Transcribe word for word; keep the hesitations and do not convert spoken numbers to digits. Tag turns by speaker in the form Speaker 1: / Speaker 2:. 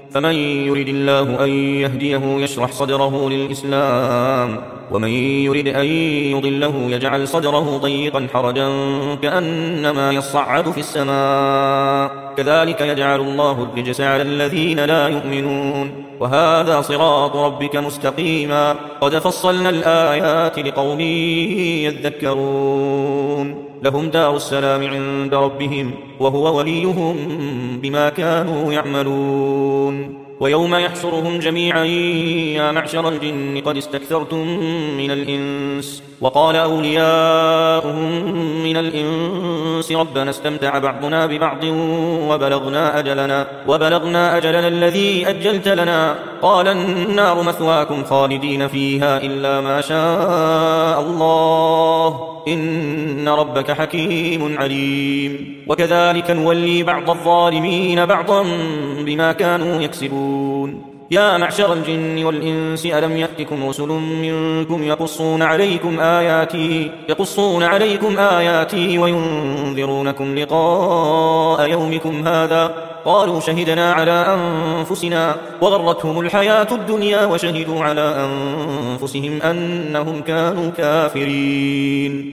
Speaker 1: فمن يرد الله أن يهديه يشرح صدره للإسلام ومن يرد أن يضله يجعل صدره ضيقا حرجا كأنما يصعد في السماء كذلك يجعل الله الرجس على الذين لا يؤمنون وهذا صراط ربك مستقيما قد فصلنا الآيات لقوم يذكرون لهم دار السلام عند ربهم وهو وليهم بما كانوا يعملون ويوم يحشرهم جميعا يا معشر الجن قد استكثرتم من الإنس وقال أولياؤهم من الإنس ربنا استمتع بعضنا ببعض وبلغنا أجلنا, وبلغنا أجلنا الذي أجلت لنا قال النار مثواكم خالدين فيها إلا ما شاء الله إن ربك حكيم عليم وكذلك نولي بعض الظالمين بعضا بما كانوا يكسبون يا معشر الجن والإنس ألم يأتكم رسل منكم يقصون عليكم آياتي, يقصون عليكم آياتي وينذرونكم لقاء يومكم هذا قالوا شهدنا على أنفسنا وغرتهم الحياة الدنيا وشهدوا على أنفسهم أنهم كانوا كافرين.